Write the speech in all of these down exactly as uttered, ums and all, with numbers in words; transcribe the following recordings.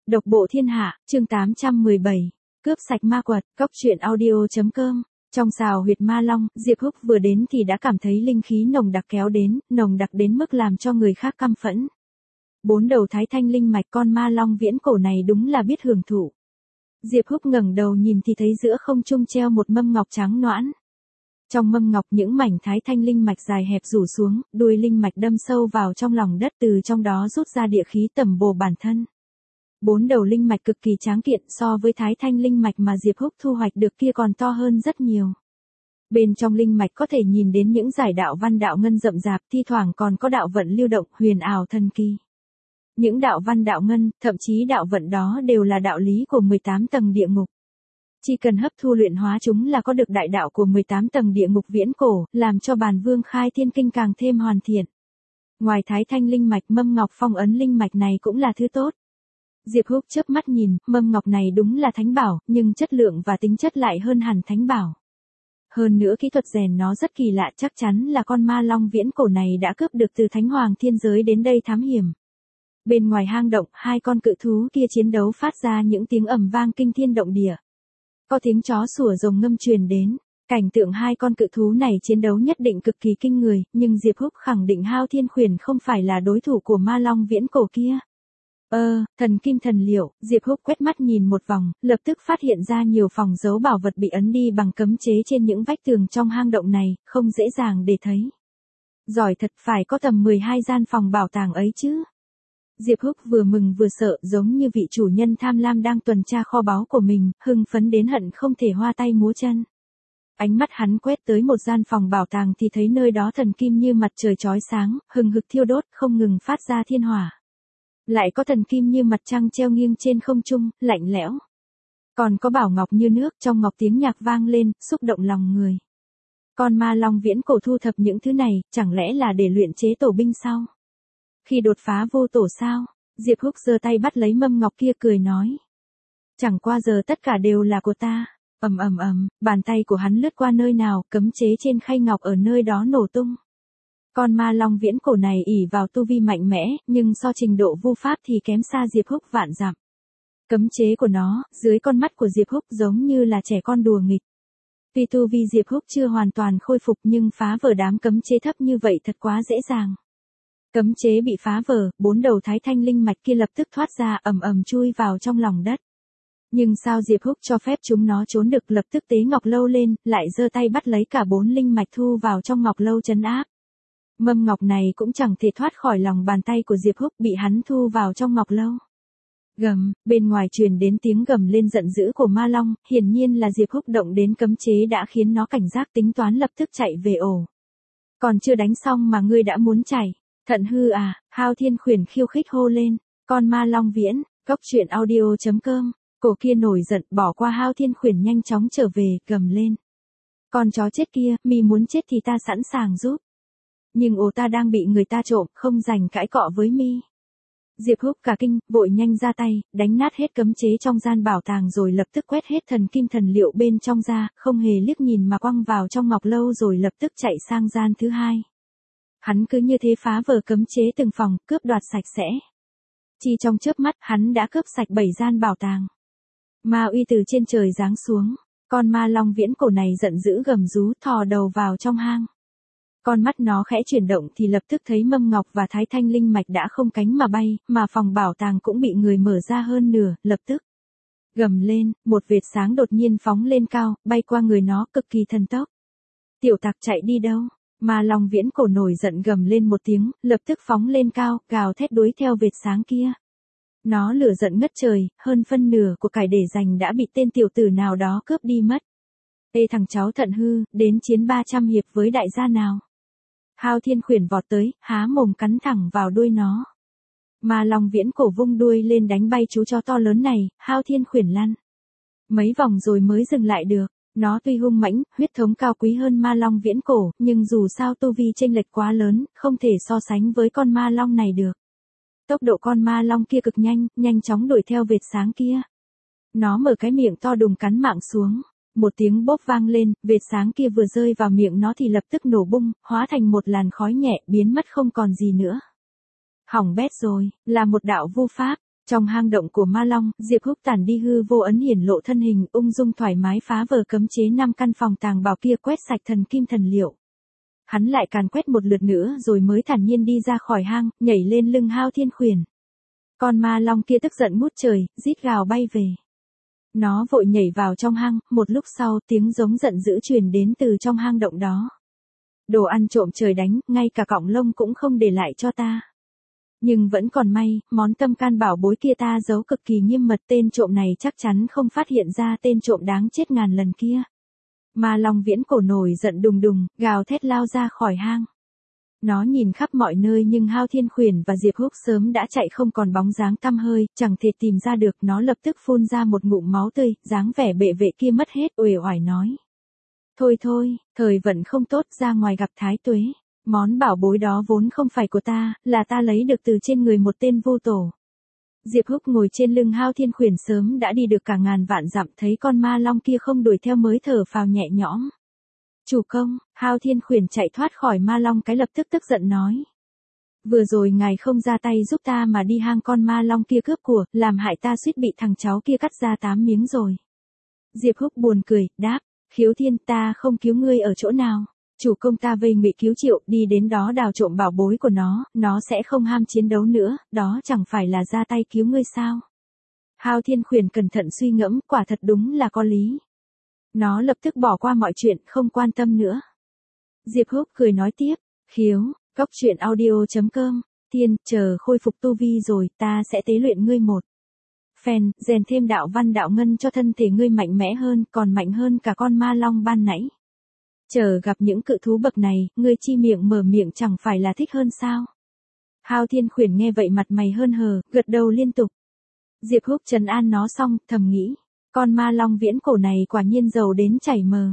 Độc bộ thiên hạ, chương tám trăm mười bảy. Cướp sạch ma quật, cóc truyện audio.com. Trong xào huyệt ma long, Diệp Húc vừa đến thì đã cảm thấy linh khí nồng đặc kéo đến, nồng đặc đến mức làm cho người khác căm phẫn. Bốn đầu thái thanh linh mạch con ma long viễn cổ này đúng là biết hưởng thụ. Diệp Húc ngẩng đầu nhìn thì thấy giữa không trung treo một mâm ngọc trắng noãn. Trong mâm ngọc những mảnh thái thanh linh mạch dài hẹp rủ xuống, đuôi linh mạch đâm sâu vào trong lòng đất, từ trong đó rút ra địa khí tẩm bổ bản thân. Bốn đầu linh mạch cực kỳ tráng kiện, so với thái thanh linh mạch mà Diệp Húc thu hoạch được kia còn to hơn rất nhiều. Bên trong linh mạch có thể nhìn đến những giải đạo văn đạo ngân rậm rạp, thi thoảng còn có đạo vận lưu động huyền ảo thần kỳ. Những đạo văn đạo ngân, thậm chí đạo vận đó đều là đạo lý của mười tám tầng địa ngục. Chỉ cần hấp thu luyện hóa chúng là có được đại đạo của mười tám tầng địa ngục viễn cổ, làm cho bàn vương khai thiên kinh càng thêm hoàn thiện. Ngoài thái thanh linh mạch, mâm ngọc phong ấn linh mạch này cũng là thứ tốt. Diệp Húc chớp mắt nhìn, mâm ngọc này đúng là thánh bảo, nhưng chất lượng và tính chất lại hơn hẳn thánh bảo. Hơn nữa kỹ thuật rèn nó rất kỳ lạ, chắc chắn là con ma long viễn cổ này đã cướp được từ thánh hoàng thiên giới đến đây thám hiểm. Bên ngoài hang động, hai con cự thú kia chiến đấu phát ra những tiếng ầm vang kinh thiên động địa. Có tiếng chó sủa rồng ngâm truyền đến, cảnh tượng hai con cự thú này chiến đấu nhất định cực kỳ kinh người, nhưng Diệp Húc khẳng định Hao Thiên Khuyển không phải là đối thủ của ma long viễn cổ kia. Ơ, thần kim thần liệu, Diệp Húc quét mắt nhìn một vòng, lập tức phát hiện ra nhiều phòng giấu bảo vật bị ấn đi bằng cấm chế trên những vách tường trong hang động này, không dễ dàng để thấy. Giỏi thật, phải có tầm mười hai gian phòng bảo tàng ấy chứ. Diệp Húc vừa mừng vừa sợ, giống như vị chủ nhân tham lam đang tuần tra kho báu của mình, hưng phấn đến hận không thể hoa tay múa chân. Ánh mắt hắn quét tới một gian phòng bảo tàng thì thấy nơi đó thần kim như mặt trời chói sáng, hừng hực thiêu đốt, không ngừng phát ra thiên hỏa. Lại có thần kim như mặt trăng treo nghiêng trên không trung, lạnh lẽo. Còn có bảo ngọc như nước, trong ngọc tiếng nhạc vang lên, xúc động lòng người. Con ma long viễn cổ thu thập những thứ này, chẳng lẽ là để luyện chế tổ binh sao? Khi đột phá vô tổ sao? Diệp Húc giơ tay bắt lấy mâm ngọc kia cười nói. Chẳng qua giờ tất cả đều là của ta. Ầm ầm ầm, bàn tay của hắn lướt qua nơi nào, cấm chế trên khay ngọc ở nơi đó nổ tung. Con ma long viễn cổ này ỷ vào tu vi mạnh mẽ, nhưng so trình độ vu pháp thì kém xa Diệp Húc vạn dặm. Cấm chế của nó, dưới con mắt của Diệp Húc giống như là trẻ con đùa nghịch. Tuy tu vi Diệp Húc chưa hoàn toàn khôi phục nhưng phá vỡ đám cấm chế thấp như vậy thật quá dễ dàng. Cấm chế bị phá vỡ, bốn đầu thái thanh linh mạch kia lập tức thoát ra, ầm ầm chui vào trong lòng đất. Nhưng sao Diệp Húc cho phép chúng nó trốn được, lập tức tế ngọc lâu lên, lại giơ tay bắt lấy cả bốn linh mạch thu vào trong ngọc lâu trấn áp. Mâm ngọc này cũng chẳng thể thoát khỏi lòng bàn tay của Diệp Húc, bị hắn thu vào trong ngọc lâu. Gầm, bên ngoài truyền đến tiếng gầm lên giận dữ của ma long, hiển nhiên là Diệp Húc động đến cấm chế đã khiến nó cảnh giác, tính toán lập tức chạy về ổ. Còn chưa đánh xong mà ngươi đã muốn chạy. Thận hư à, Hao Thiên Khuyển khiêu khích hô lên, con ma long viễn, cóc truyện audio.com. Cổ kia nổi giận, bỏ qua Hao Thiên Khuyển nhanh chóng trở về, gầm lên. Con chó chết kia, mi muốn chết thì ta sẵn sàng giúp. Nhưng ồ, ta đang bị người ta trộm, không rảnh cãi cọ với mi. Diệp Húc cả kinh, vội nhanh ra tay, đánh nát hết cấm chế trong gian bảo tàng rồi lập tức quét hết thần kim thần liệu bên trong ra, không hề liếc nhìn mà quăng vào trong ngọc lâu rồi lập tức chạy sang gian thứ hai. Hắn cứ như thế phá vỡ cấm chế từng phòng, cướp đoạt sạch sẽ. Chỉ trong chớp mắt, hắn đã cướp sạch bảy gian bảo tàng. Ma uy từ trên trời giáng xuống, con ma long viễn cổ này giận dữ gầm rú, thò đầu vào trong hang. Con mắt nó khẽ chuyển động thì lập tức thấy mâm ngọc và thái thanh linh mạch đã không cánh mà bay, mà phòng bảo tàng cũng bị người mở ra hơn nửa, lập tức. Gầm lên, một vệt sáng đột nhiên phóng lên cao, bay qua người nó cực kỳ thần tốc. Tiểu tặc chạy đi đâu? Ma long viễn cổ nổi giận gầm lên một tiếng, lập tức phóng lên cao, gào thét đuổi theo vệt sáng kia. Nó lửa giận ngất trời, hơn phân nửa của cải để dành đã bị tên tiểu tử nào đó cướp đi mất. Ê thằng cháu thận hư, đến chiến ba trăm hiệp với đại gia nào? Hao Thiên Khuyển vọt tới, há mồm cắn thẳng vào đuôi nó. Ma long viễn cổ vung đuôi lên đánh bay chú chó to lớn này, Hao Thiên Khuyển lăn. Mấy vòng rồi mới dừng lại được. Nó tuy hung mãnh, huyết thống cao quý hơn ma long viễn cổ, nhưng dù sao tu vi chênh lệch quá lớn, không thể so sánh với con ma long này được. Tốc độ con ma long kia cực nhanh, nhanh chóng đuổi theo vệt sáng kia. Nó mở cái miệng to đùng cắn mạng xuống. Một tiếng bốp vang lên, vệt sáng kia vừa rơi vào miệng nó thì lập tức nổ bung, hóa thành một làn khói nhẹ, biến mất không còn gì nữa. Hỏng bét rồi, là một đạo vu pháp. Trong hang động của Ma Long, Diệp Húc tản đi hư vô ấn hiển lộ thân hình, ung dung thoải mái phá vỡ cấm chế năm căn phòng tàng bảo kia quét sạch thần kim thần liệu. Hắn lại càn quét một lượt nữa rồi mới thản nhiên đi ra khỏi hang, nhảy lên lưng Hao Thiên Khuyển. Con ma long kia tức giận ngút trời, rít gào bay về. Nó vội nhảy vào trong hang, một lúc sau tiếng giống giận dữ truyền đến từ trong hang động đó. Đồ ăn trộm trời đánh, ngay cả cọng lông cũng không để lại cho ta. Nhưng vẫn còn may, món tâm can bảo bối kia ta giấu cực kỳ nghiêm mật, tên trộm này chắc chắn không phát hiện ra tên trộm đáng chết ngàn lần kia. Ma long viễn cổ nổi giận đùng đùng, gào thét lao ra khỏi hang. Nó nhìn khắp mọi nơi nhưng Hao Thiên Khuyển và Diệp Húc sớm đã chạy không còn bóng dáng tăm hơi, chẳng thể tìm ra được. Nó lập tức phun ra một ngụm máu tươi, dáng vẻ bệ vệ kia mất hết, uể oải nói. Thôi thôi, thời vận không tốt, ra ngoài gặp thái tuế. Món bảo bối đó vốn không phải của ta, là ta lấy được từ trên người một tên vô tổ. Diệp Húc ngồi trên lưng Hao Thiên Khuyển sớm đã đi được cả ngàn vạn dặm, thấy con ma long kia không đuổi theo mới thở phào nhẹ nhõm. Chủ công, Hao Thiên Khuyển chạy thoát khỏi ma long cái lập tức tức giận nói. Vừa rồi ngài không ra tay giúp ta mà đi hang con ma long kia cướp của, làm hại ta suýt bị thằng cháu kia cắt ra tám miếng rồi. Diệp Húc buồn cười, đáp, Khiếu Thiên, ta không cứu ngươi ở chỗ nào. Chủ công ta vây ngụy cứu triệu, đi đến đó đào trộm bảo bối của nó, nó sẽ không ham chiến đấu nữa, đó chẳng phải là ra tay cứu ngươi sao. Hao Thiên Khuyển cẩn thận suy ngẫm, quả thật đúng là có lý. Nó lập tức bỏ qua mọi chuyện, không quan tâm nữa. Diệp Húc cười nói tiếp, Khiếu, cốc truyện audio chấm com, Thiên, chờ khôi phục tu vi rồi, ta sẽ tế luyện ngươi một phen, rèn thêm đạo văn đạo ngân cho thân thể ngươi mạnh mẽ hơn, còn mạnh hơn cả con ma long ban nãy. Chờ gặp những cự thú bậc này, ngươi chi miệng mở miệng chẳng phải là thích hơn sao? Hao Thiên Khuyển nghe vậy mặt mày hơn hờ, gật đầu liên tục. Diệp Húc trấn an nó xong, thầm nghĩ, con ma long viễn cổ này quả nhiên giàu đến chảy mờ.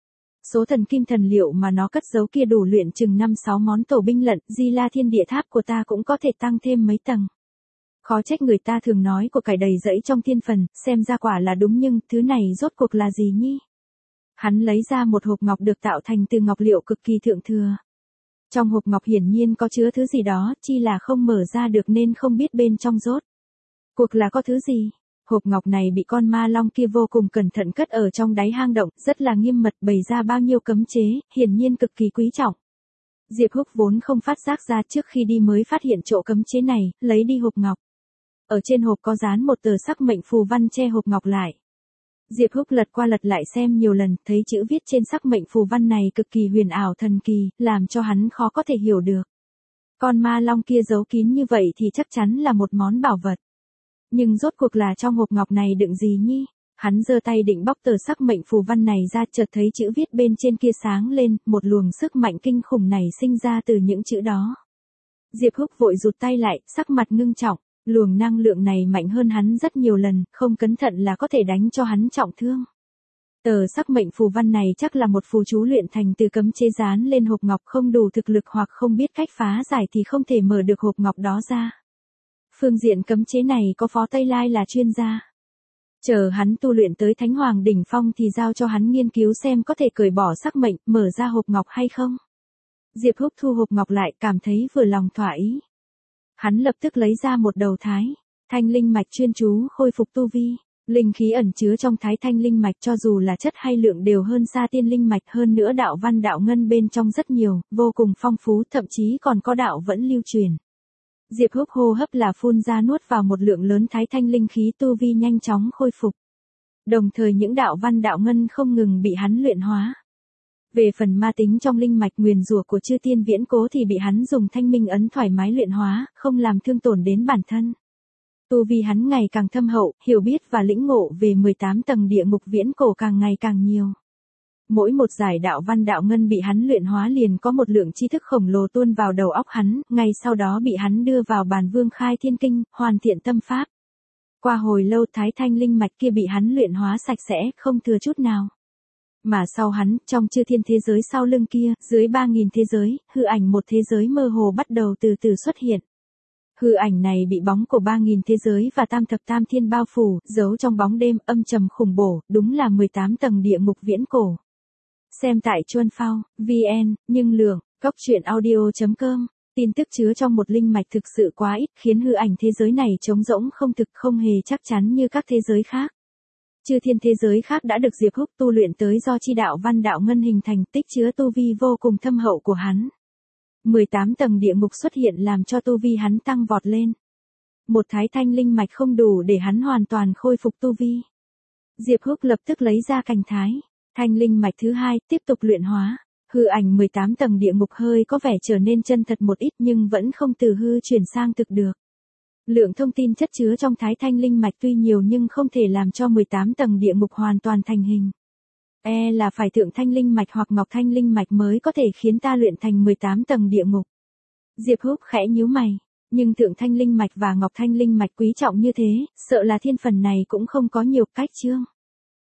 Số thần kim thần liệu mà nó cất giấu kia đủ luyện chừng năm sáu món tổ binh lận, Di La Thiên Địa Tháp của ta cũng có thể tăng thêm mấy tầng. Khó trách người ta thường nói của cải đầy rẫy trong thiên phần, xem ra quả là đúng, nhưng thứ này rốt cuộc là gì nhỉ? Hắn lấy ra một hộp ngọc được tạo thành từ ngọc liệu cực kỳ thượng thừa. Trong hộp ngọc hiển nhiên có chứa thứ gì đó, chỉ là không mở ra được nên không biết bên trong rốt cuộc là có thứ gì. Hộp ngọc này bị con ma long kia vô cùng cẩn thận cất ở trong đáy hang động, rất là nghiêm mật, bày ra bao nhiêu cấm chế, hiển nhiên cực kỳ quý trọng. Diệp Húc vốn không phát giác ra, trước khi đi mới phát hiện chỗ cấm chế này, lấy đi hộp ngọc. Ở trên hộp có dán một tờ sắc mệnh phù văn che hộp ngọc lại. Diệp Húc lật qua lật lại xem nhiều lần, thấy chữ viết trên sắc mệnh phù văn này cực kỳ huyền ảo thần kỳ, làm cho hắn khó có thể hiểu được. Con ma long kia giấu kín như vậy thì chắc chắn là một món bảo vật. Nhưng rốt cuộc là trong hộp ngọc này đựng gì nhỉ? Hắn giơ tay định bóc tờ sắc mệnh phù văn này ra, chợt thấy chữ viết bên trên kia sáng lên, một luồng sức mạnh kinh khủng này sinh ra từ những chữ đó. Diệp Húc vội rụt tay lại, sắc mặt ngưng trọng. Luồng năng lượng này mạnh hơn hắn rất nhiều lần, không cẩn thận là có thể đánh cho hắn trọng thương. Tờ sắc mệnh phù văn này chắc là một phù chú luyện thành từ cấm chế dán lên hộp ngọc, không đủ thực lực hoặc không biết cách phá giải thì không thể mở được hộp ngọc đó ra. Phương diện cấm chế này có Phó Tây Lai là chuyên gia. Chờ hắn tu luyện tới Thánh Hoàng đỉnh phong thì giao cho hắn nghiên cứu xem có thể cởi bỏ sắc mệnh, mở ra hộp ngọc hay không. Diệp Húc thu hộp ngọc lại, cảm thấy vừa lòng thỏa ý. Hắn lập tức lấy ra một đầu thái thanh linh mạch chuyên chú khôi phục tu vi. Linh khí ẩn chứa trong thái thanh linh mạch cho dù là chất hay lượng đều hơn xa tiên linh mạch, hơn nữa đạo văn đạo ngân bên trong rất nhiều, vô cùng phong phú, thậm chí còn có đạo vẫn lưu truyền. Diệp Húc hô hấp là phun ra nuốt vào một lượng lớn thái thanh linh khí, tu vi nhanh chóng khôi phục. Đồng thời những đạo văn đạo ngân không ngừng bị hắn luyện hóa. Về phần ma tính trong linh mạch nguyền rủa của chư tiên viễn cố thì bị hắn dùng thanh minh ấn thoải mái luyện hóa, không làm thương tổn đến bản thân. Tu vi hắn ngày càng thâm hậu, hiểu biết và lĩnh ngộ về mười tám tầng địa ngục viễn cổ càng ngày càng nhiều. Mỗi một giải đạo văn đạo ngân bị hắn luyện hóa liền có một lượng tri thức khổng lồ tuôn vào đầu óc hắn, ngay sau đó bị hắn đưa vào bàn vương khai thiên kinh, hoàn thiện tâm pháp. Qua hồi lâu thái thanh linh mạch kia bị hắn luyện hóa sạch sẽ, không thừa chút nào. Mà sau hắn, trong chư thiên thế giới sau lưng kia, dưới ba nghìn thế giới, hư ảnh một thế giới mơ hồ bắt đầu từ từ xuất hiện. Hư ảnh này bị bóng của ba nghìn thế giới và tam thập tam thiên bao phủ, giấu trong bóng đêm âm trầm khủng bổ, đúng là mười tám tầng địa ngục viễn cổ. Xem tại Chuan Phao, vê en, nhưng lượng, cốc truyện audio chấm com Tin tức chứa trong một linh mạch thực sự quá ít, khiến hư ảnh thế giới này trống rỗng không thực, không hề chắc chắn như các thế giới khác. Chư thiên thế giới khác đã được Diệp Húc tu luyện tới do chi đạo văn đạo ngân hình thành, tích chứa tu vi vô cùng thâm hậu của hắn. mười tám tầng địa ngục xuất hiện làm cho tu vi hắn tăng vọt lên. Một thái thanh linh mạch không đủ để hắn hoàn toàn khôi phục tu vi. Diệp Húc lập tức lấy ra cành thái thanh linh mạch thứ hai, tiếp tục luyện hóa. Hư ảnh mười tám tầng địa ngục hơi có vẻ trở nên chân thật một ít nhưng vẫn không từ hư chuyển sang thực được. Lượng thông tin chất chứa trong thái thanh linh mạch tuy nhiều nhưng không thể làm cho mười tám tầng địa ngục hoàn toàn thành hình. E là phải thượng thanh linh mạch hoặc ngọc thanh linh mạch mới có thể khiến ta luyện thành mười tám tầng địa ngục. Diệp Húc khẽ nhíu mày, nhưng thượng thanh linh mạch và ngọc thanh linh mạch quý trọng như thế, sợ là thiên phần này cũng không có nhiều cách chương.